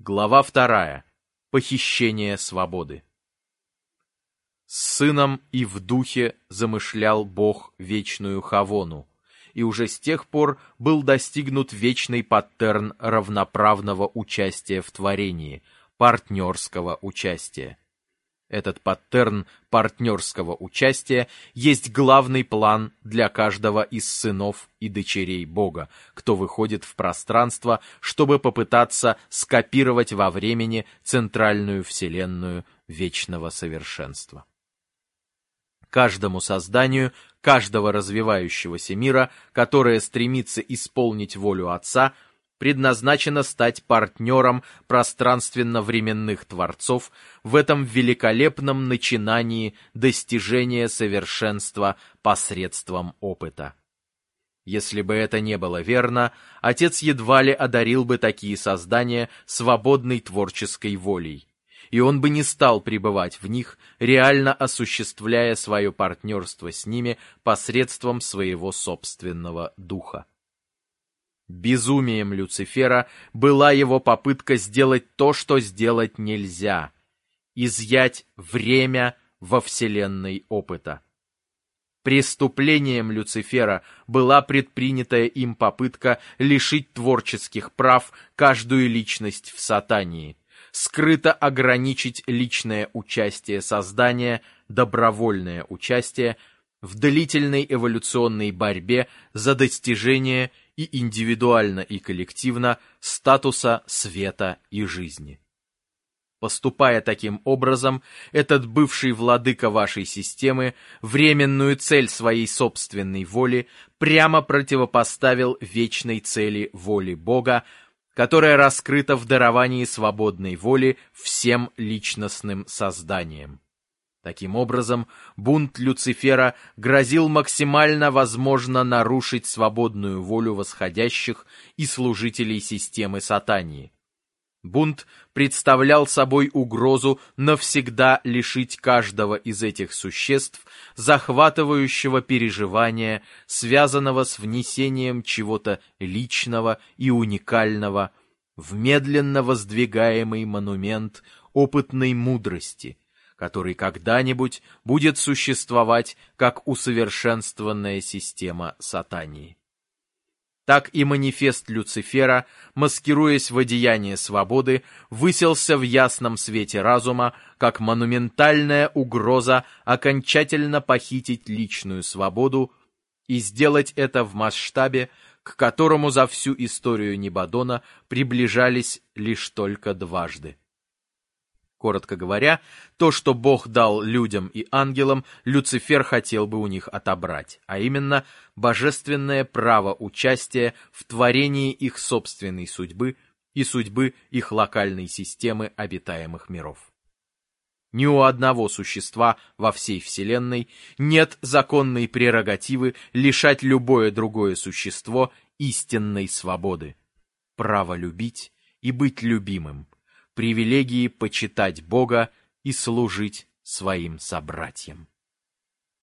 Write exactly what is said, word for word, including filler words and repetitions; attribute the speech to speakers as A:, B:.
A: Глава вторая. Похищение свободы. С сыном и в духе замышлял Бог вечную Хавону, и уже с тех пор был достигнут вечный паттерн равноправного участия в творении, партнерского участия. Этот паттерн партнерского участия есть главный план для каждого из сынов и дочерей Бога, кто выходит в пространство, чтобы попытаться скопировать во времени центральную вселенную вечного совершенства. Каждому созданию, каждого развивающегося мира, которое стремится исполнить волю Отца, предназначено стать партнером пространственно-временных творцов в этом великолепном начинании достижения совершенства посредством опыта. Если бы это не было верно, Отец едва ли одарил бы такие создания свободной творческой волей, и он бы не стал пребывать в них, реально осуществляя свое партнерство с ними посредством своего собственного духа. Безумием Люцифера была его попытка сделать то, что сделать нельзя — изъять время во вселенной опыта. Преступлением Люцифера была предпринятая им попытка лишить творческих прав каждую личность в Сатании, скрыто ограничить личное участие создания, добровольное участие в длительной эволюционной борьбе за достижение и индивидуально, и коллективно статуса света и жизни. Поступая таким образом, этот бывший владыка вашей системы временную цель своей собственной воли прямо противопоставил вечной цели воли Бога, которая раскрыта в даровании свободной воли всем личностным созданиям. Таким образом, бунт Люцифера грозил максимально возможно нарушить свободную волю восходящих и служителей системы Сатании. Бунт представлял собой угрозу навсегда лишить каждого из этих существ захватывающего переживания, связанного с внесением чего-то личного и уникального в медленно воздвигаемый монумент опытной мудрости, который когда-нибудь будет существовать как усовершенствованная система Сатании. Так и манифест Люцифера, маскируясь в одеяние свободы, высился в ясном свете разума, как монументальная угроза окончательно похитить личную свободу и сделать это в масштабе, к которому за всю историю Небадона приближались лишь только дважды. Коротко говоря, то, что Бог дал людям и ангелам, Люцифер хотел бы у них отобрать, а именно божественное право участия в творении их собственной судьбы и судьбы их локальной системы обитаемых миров. Ни у одного существа во всей Вселенной нет законной прерогативы лишать любое другое существо истинной свободы, права любить и быть любимым, привилегии почитать Бога и служить своим собратьям.